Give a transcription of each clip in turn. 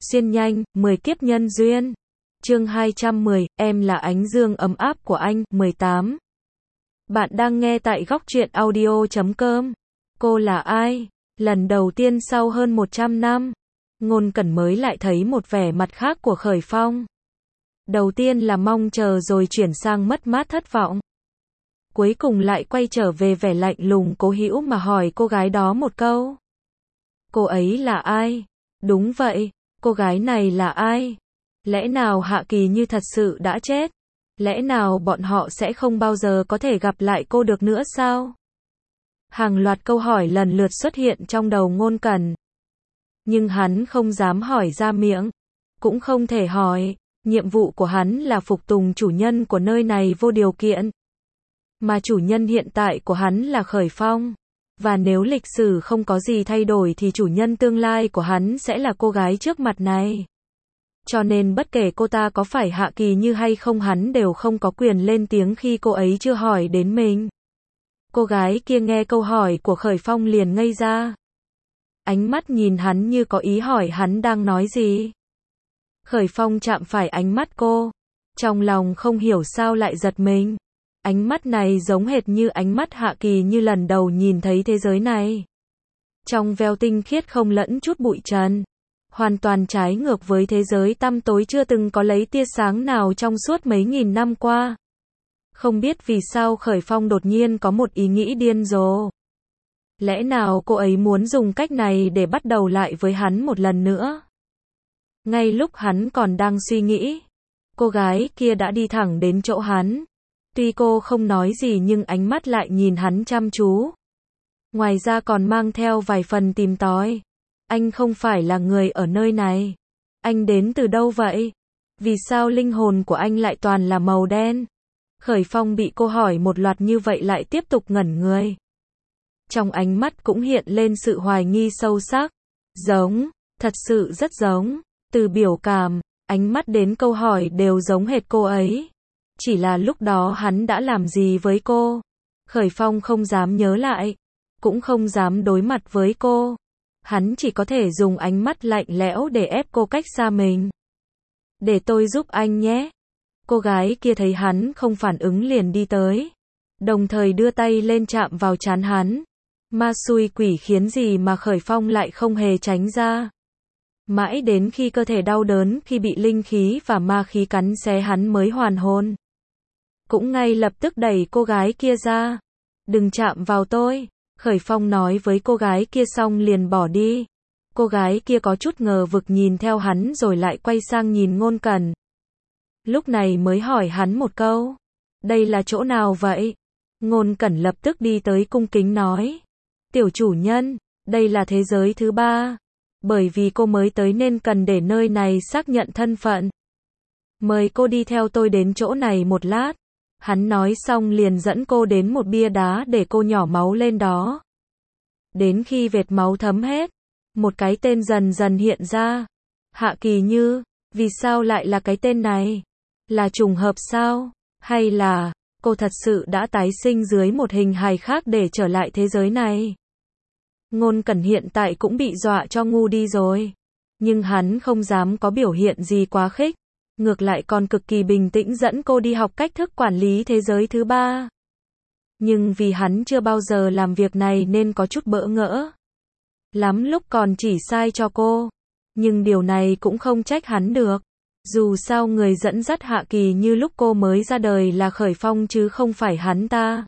Xuyên nhanh, 10 kiếp nhân duyên. Chương 210, em là ánh dương ấm áp của anh, 18. Bạn đang nghe tại góc truyện audio.com. Cô là ai? Lần đầu tiên sau hơn 100 năm, Ngôn Cẩn mới lại thấy một vẻ mặt khác của Khởi Phong. Đầu tiên là mong chờ rồi chuyển sang mất mát thất vọng. Cuối cùng lại quay trở về vẻ lạnh lùng cố hữu mà hỏi cô gái đó một câu. Cô ấy là ai? Đúng vậy, cô gái này là ai? Lẽ nào Hạ Kỳ Như thật sự đã chết? Lẽ nào bọn họ sẽ không bao giờ có thể gặp lại cô được nữa sao? Hàng loạt câu hỏi lần lượt xuất hiện trong đầu Ngôn Cẩn. Nhưng hắn không dám hỏi ra miệng, cũng không thể hỏi, nhiệm vụ của hắn là phục tùng chủ nhân của nơi này vô điều kiện. Mà chủ nhân hiện tại của hắn là Khởi Phong. Và nếu lịch sử không có gì thay đổi thì chủ nhân tương lai của hắn sẽ là cô gái trước mặt này. Cho nên bất kể cô ta có phải Hạ Kỳ Như hay không hắn đều không có quyền lên tiếng khi cô ấy chưa hỏi đến mình. Cô gái kia nghe câu hỏi của Khởi Phong liền ngây ra. Ánh mắt nhìn hắn như có ý hỏi hắn đang nói gì. Khởi Phong chạm phải ánh mắt cô. Trong lòng không hiểu sao lại giật mình. Ánh mắt này giống hệt như ánh mắt Hạ Kỳ Như lần đầu nhìn thấy thế giới này. Trong veo tinh khiết không lẫn chút bụi trần. Hoàn toàn trái ngược với thế giới tăm tối chưa từng có lấy tia sáng nào trong suốt mấy nghìn năm qua. Không biết vì sao Khởi Phong đột nhiên có một ý nghĩ điên rồ. Lẽ nào cô ấy muốn dùng cách này để bắt đầu lại với hắn một lần nữa? Ngay lúc hắn còn đang suy nghĩ, cô gái kia đã đi thẳng đến chỗ hắn. Tuy cô không nói gì nhưng ánh mắt lại nhìn hắn chăm chú. Ngoài ra còn mang theo vài phần tìm tòi. Anh không phải là người ở nơi này. Anh đến từ đâu vậy? Vì sao linh hồn của anh lại toàn là màu đen? Khởi Phong bị cô hỏi một loạt như vậy lại tiếp tục ngẩn người. Trong ánh mắt cũng hiện lên sự hoài nghi sâu sắc. Giống, thật sự rất giống. Từ biểu cảm, ánh mắt đến câu hỏi đều giống hệt cô ấy. Chỉ là lúc đó hắn đã làm gì với cô? Khởi Phong không dám nhớ lại, cũng không dám đối mặt với cô. Hắn chỉ có thể dùng ánh mắt lạnh lẽo để ép cô cách xa mình. Để tôi giúp anh nhé. Cô gái kia thấy hắn không phản ứng liền đi tới. Đồng thời đưa tay lên chạm vào trán hắn. Ma xui quỷ khiến gì mà Khởi Phong lại không hề tránh ra. Mãi đến khi cơ thể đau đớn khi bị linh khí và ma khí cắn xé hắn mới hoàn hồn. Cũng ngay lập tức đẩy cô gái kia ra. Đừng chạm vào tôi. Khởi Phong nói với cô gái kia xong liền bỏ đi. Cô gái kia có chút ngờ vực nhìn theo hắn rồi lại quay sang nhìn Ngôn Cẩn. Lúc này mới hỏi hắn một câu. Đây là chỗ nào vậy? Ngôn Cẩn lập tức đi tới cung kính nói. Tiểu chủ nhân, đây là thế giới thứ 3. Bởi vì cô mới tới nên cần để nơi này xác nhận thân phận. Mời cô đi theo tôi đến chỗ này một lát. Hắn nói xong liền dẫn cô đến một bia đá để cô nhỏ máu lên đó. Đến khi vệt máu thấm hết, một cái tên dần dần hiện ra. Hạ Kỳ Như, vì sao lại là cái tên này? Là trùng hợp sao? Hay là, cô thật sự đã tái sinh dưới một hình hài khác để trở lại thế giới này? Ngôn Cẩn hiện tại cũng bị dọa cho ngu đi rồi. Nhưng hắn không dám có biểu hiện gì quá khích. Ngược lại còn cực kỳ bình tĩnh dẫn cô đi học cách thức quản lý thế giới thứ 3. Nhưng vì hắn chưa bao giờ làm việc này nên có chút bỡ ngỡ. Lắm lúc còn chỉ sai cho cô. Nhưng điều này cũng không trách hắn được. Dù sao người dẫn dắt Hạ Kỳ Như lúc cô mới ra đời là Khởi Phong chứ không phải hắn ta.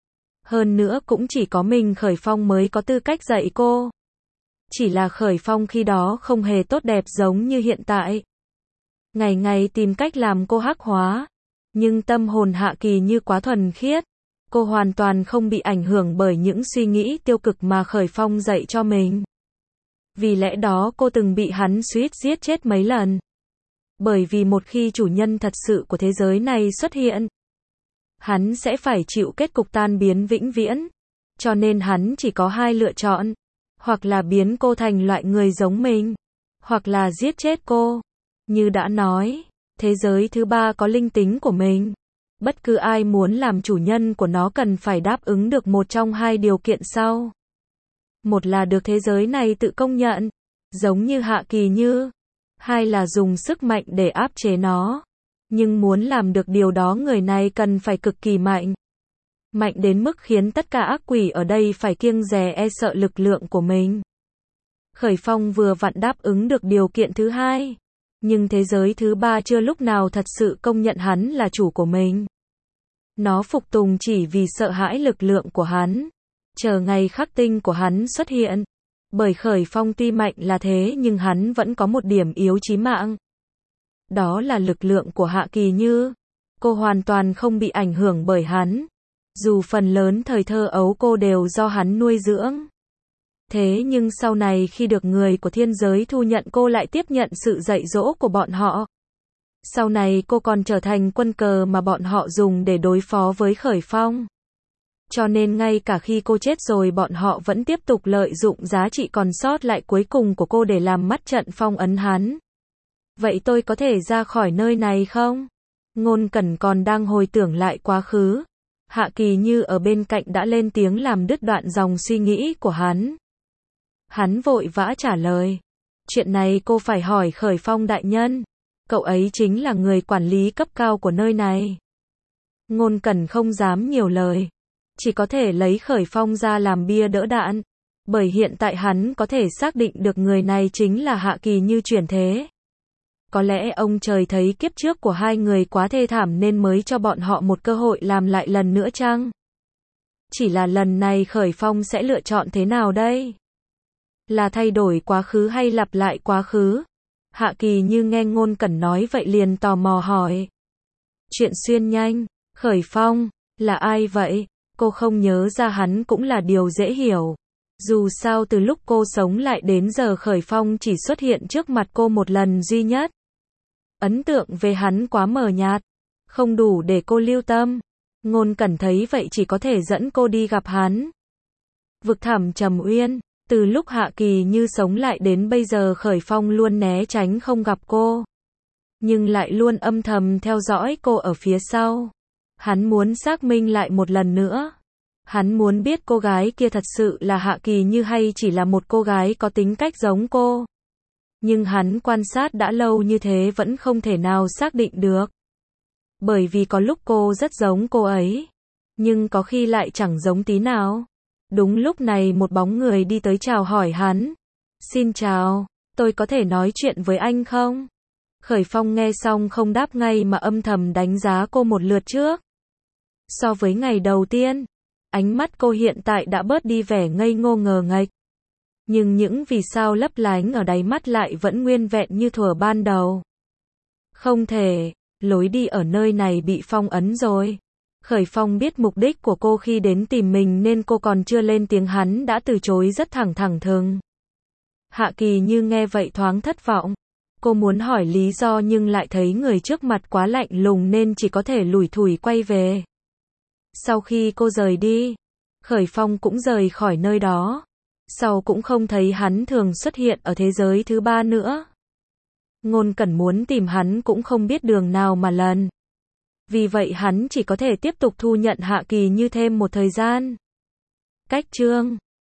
Hơn nữa cũng chỉ có mình Khởi Phong mới có tư cách dạy cô. Chỉ là Khởi Phong khi đó không hề tốt đẹp giống như hiện tại. Ngày ngày tìm cách làm cô hắc hóa. Nhưng tâm hồn Hạ Kỳ Như quá thuần khiết. Cô hoàn toàn không bị ảnh hưởng bởi những suy nghĩ tiêu cực mà Khởi Phong dạy cho mình. Vì lẽ đó cô từng bị hắn suýt giết chết mấy lần. Bởi vì một khi chủ nhân thật sự của thế giới này xuất hiện, hắn sẽ phải chịu kết cục tan biến vĩnh viễn. Cho nên hắn chỉ có hai lựa chọn. Hoặc là biến cô thành loại người giống mình. Hoặc là giết chết cô. Như đã nói, thế giới thứ 3 có linh tính của mình. Bất cứ ai muốn làm chủ nhân của nó cần phải đáp ứng được một trong hai điều kiện sau. Một là được thế giới này tự công nhận, giống như Hạ Kỳ Như. hai là dùng sức mạnh để áp chế nó. Nhưng muốn làm được điều đó người này cần phải cực kỳ mạnh. Mạnh đến mức khiến tất cả ác quỷ ở đây phải kiêng dè e sợ lực lượng của mình. Khởi Phong vừa vặn đáp ứng được điều kiện thứ hai. Nhưng thế giới thứ ba chưa lúc nào thật sự công nhận hắn là chủ của mình. Nó phục tùng chỉ vì sợ hãi lực lượng của hắn. Chờ ngày khắc tinh của hắn xuất hiện. Bởi Khởi Phong tuy mạnh là thế nhưng hắn vẫn có một điểm yếu chí mạng. Đó là lực lượng của Hạ Kỳ Như. Cô hoàn toàn không bị ảnh hưởng bởi hắn. Dù phần lớn thời thơ ấu cô đều do hắn nuôi dưỡng. Thế nhưng sau này khi được người của thiên giới thu nhận cô lại tiếp nhận sự dạy dỗ của bọn họ. Sau này cô còn trở thành quân cờ mà bọn họ dùng để đối phó với Khởi Phong. Cho nên ngay cả khi cô chết rồi bọn họ vẫn tiếp tục lợi dụng giá trị còn sót lại cuối cùng của cô để làm mắt trận phong ấn hắn. Vậy tôi có thể ra khỏi nơi này không? Ngôn Cẩn còn đang hồi tưởng lại quá khứ. Hạ Kỳ Như ở bên cạnh đã lên tiếng làm đứt đoạn dòng suy nghĩ của hắn. Hắn vội vã trả lời. Chuyện này cô phải hỏi Khởi Phong đại nhân. Cậu ấy chính là người quản lý cấp cao của nơi này. Ngôn Cẩn không dám nhiều lời. Chỉ có thể lấy Khởi Phong ra làm bia đỡ đạn. Bởi hiện tại hắn có thể xác định được người này chính là Hạ Kỳ Như chuyển thế. Có lẽ ông trời thấy kiếp trước của hai người quá thê thảm nên mới cho bọn họ một cơ hội làm lại lần nữa chăng? Chỉ là lần này Khởi Phong sẽ lựa chọn thế nào đây? Là thay đổi quá khứ hay lặp lại quá khứ? Hạ Kỳ Như nghe Ngôn Cẩn nói vậy liền tò mò hỏi. Chuyện xuyên nhanh, Khởi Phong, là ai vậy? Cô không nhớ ra hắn cũng là điều dễ hiểu. Dù sao từ lúc cô sống lại đến giờ Khởi Phong chỉ xuất hiện trước mặt cô một lần duy nhất. Ấn tượng về hắn quá mờ nhạt, không đủ để cô lưu tâm. Ngôn Cẩn thấy vậy chỉ có thể dẫn cô đi gặp hắn. Vực thẳm Trầm Uyên, từ lúc Hạ Kỳ Như sống lại đến bây giờ Khởi Phong luôn né tránh không gặp cô. Nhưng lại luôn âm thầm theo dõi cô ở phía sau. Hắn muốn xác minh lại một lần nữa. Hắn muốn biết cô gái kia thật sự là Hạ Kỳ Như hay chỉ là một cô gái có tính cách giống cô. Nhưng hắn quan sát đã lâu như thế vẫn không thể nào xác định được. Bởi vì có lúc cô rất giống cô ấy. Nhưng có khi lại chẳng giống tí nào. Đúng lúc này một bóng người đi tới chào hỏi hắn. Xin chào, tôi có thể nói chuyện với anh không? Khởi Phong nghe xong không đáp ngay mà âm thầm đánh giá cô một lượt trước. So với ngày đầu tiên, ánh mắt cô hiện tại đã bớt đi vẻ ngây ngô ngờ nghệch. Nhưng những vì sao lấp lánh ở đáy mắt lại vẫn nguyên vẹn như thuở ban đầu. Không thể, lối đi ở nơi này bị phong ấn rồi. Khởi Phong biết mục đích của cô khi đến tìm mình nên cô còn chưa lên tiếng hắn đã từ chối rất thẳng thừng. Hạ Kỳ Như nghe vậy thoáng thất vọng. Cô muốn hỏi lý do nhưng lại thấy người trước mặt quá lạnh lùng nên chỉ có thể lủi thủi quay về. Sau khi cô rời đi, Khởi Phong cũng rời khỏi nơi đó. Sau cũng không thấy hắn thường xuất hiện ở thế giới thứ ba nữa. Ngôn Cẩn muốn tìm hắn cũng không biết đường nào mà lần. Vì vậy hắn chỉ có thể tiếp tục thu nhận Hạ Kỳ Như thêm một thời gian. Cách chương